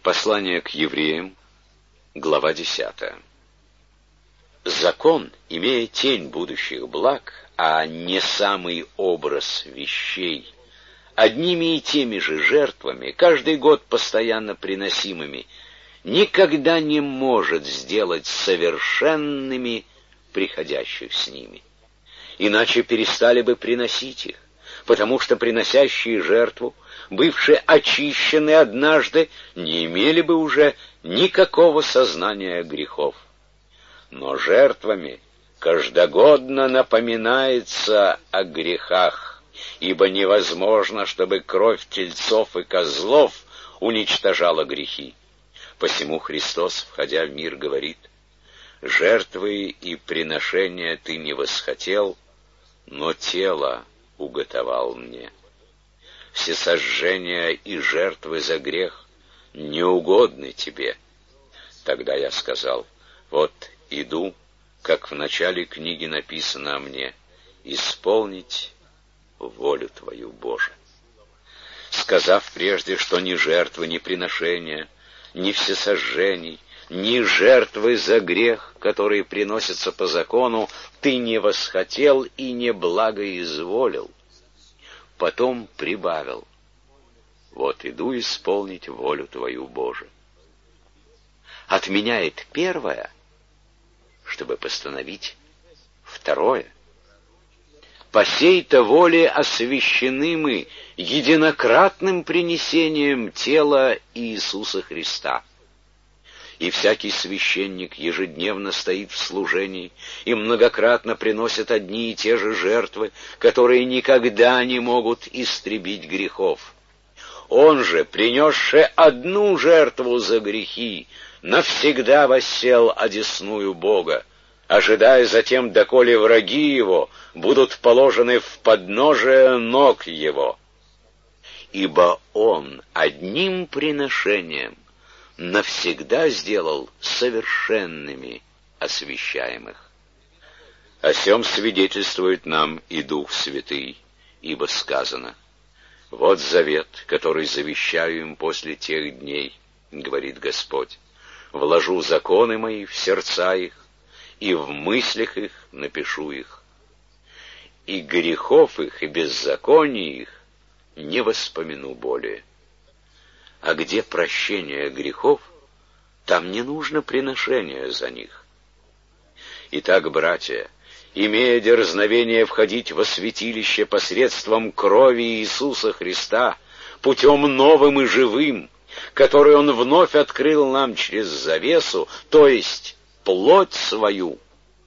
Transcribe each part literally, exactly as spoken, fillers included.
Послание к евреям, глава десятая. Закон, имея тень будущих благ, а не самый образ вещей, одними и теми же жертвами, каждый год постоянно приносимыми, никогда не может сделать совершенными приходящих с ними. Иначе перестали бы приносить их, потому что приносящие жертву, бывшие очищены однажды, не имели бы уже никакого сознания грехов. Но жертвами каждогодно напоминается о грехах, ибо невозможно, чтобы кровь тельцов и козлов уничтожала грехи. Посему Христос, входя в мир, говорит: «Жертвы и приношения ты не восхотел, но тело уготовал мне. Всесожжения и жертвы за грех не угодны тебе». Тогда я сказал: «Вот иду, как в начале книги написано о мне, исполнить волю твою, Боже». Сказав прежде, что ни жертвы, ни приношения, ни всесожжений, ни жертвы за грех, которые приносятся по закону, ты не восхотел и не благоизволил, потом прибавил: «Вот иду исполнить волю твою, Боже». Отменяет первое, чтобы постановить второе. По сей-то воле освящены мы единократным принесением тела Иисуса Христа. И всякий священник ежедневно стоит в служении и многократно приносит одни и те же жертвы, которые никогда не могут истребить грехов. Он же, принесший одну жертву за грехи, навсегда воссел одесную Бога, ожидая затем, доколе враги его будут положены в подножие ног его. Ибо он одним приношением навсегда сделал совершенными освящаемых. О сем свидетельствует нам и Дух Святый, ибо сказано: «Вот завет, который завещаю им после тех дней, говорит Господь, вложу законы мои в сердца их, и в мыслях их напишу их, и грехов их и беззаконий их не воспомяну более». А где прощение грехов, там не нужно приношения за них. Итак, братья, имея дерзновение входить во святилище посредством крови Иисуса Христа, путем новым и живым, который Он вновь открыл нам через завесу, то есть плоть свою,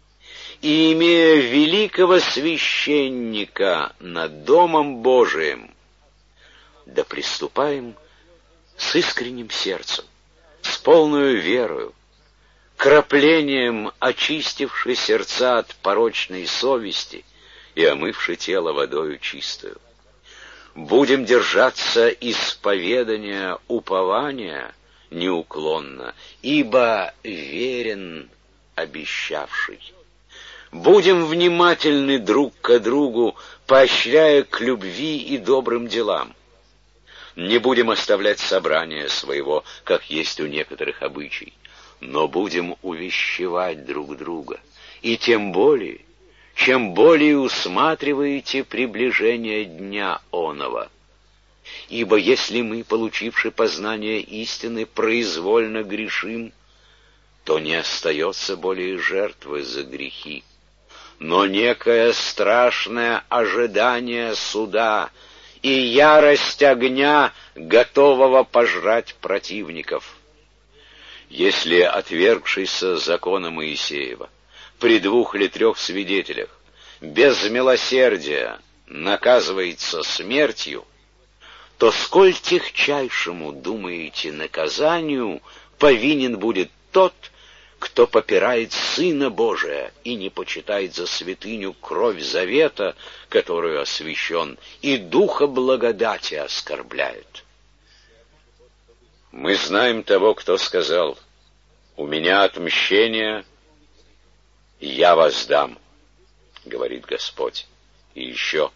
и имея великого священника над Домом Божиим, да приступаем с искренним сердцем, с полною верою, краплением очистивши сердца от порочной совести и омывши тело водою чистою. Будем держаться исповедания упования неуклонно, ибо верен обещавший. Будем внимательны друг к другу, поощряя к любви и добрым делам. Не будем оставлять собрания своего, как есть у некоторых обычай, но будем увещевать друг друга, и тем более, чем более усматриваете приближение дня оного. Ибо если мы, получивши познание истины, произвольно грешим, то не остается более жертвы за грехи, но некое страшное ожидание суда и ярость огня, готового пожрать противников. Если отвергшийся закона Моисеева при двух или трех свидетелях без милосердия наказывается смертью, то сколь тягчайшему, думаете, наказанию повинен будет тот, кто попирает Сына Божия и не почитает за святыню кровь завета, которую освящен, и духа благодати оскорбляет. Мы знаем того, кто сказал: «У меня отмщение, я воздам», говорит Господь. И еще: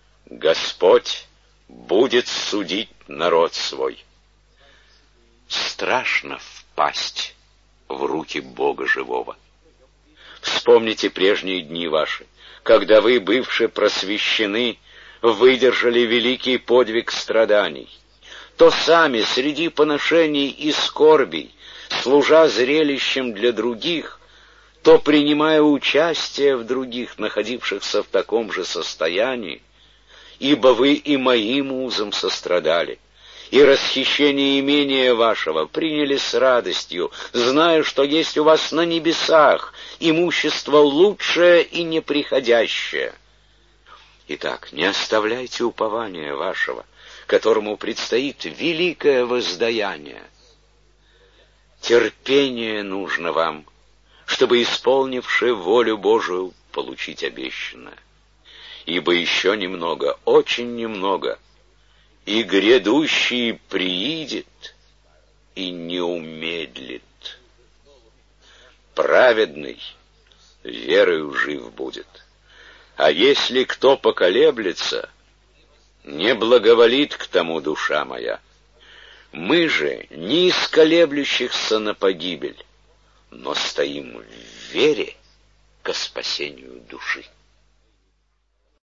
«Господь будет судить народ свой». страшно впасть в руки Бога живого. Вспомните прежние дни ваши, когда вы, бывшие просвещены, выдержали великий подвиг страданий. То сами среди поношений и скорбей, служа зрелищем для других, то принимая участие в других, находившихся в таком же состоянии, ибо вы и моим узом сострадали, и расхищение имения вашего приняли с радостью, зная, что есть у вас на небесах имущество лучшее и неприходящее. Итак, не оставляйте упования вашего, которому предстоит великое воздаяние. Терпение нужно вам, чтобы, исполнивши волю Божию, получить обещанное. Ибо еще немного, очень немного, и грядущий приидет и не умедлит. Праведный верою жив будет. А если кто поколеблется, не благоволит к тому душа моя. Мы же не из колеблющихся на погибель, но стоим в вере ко спасению души.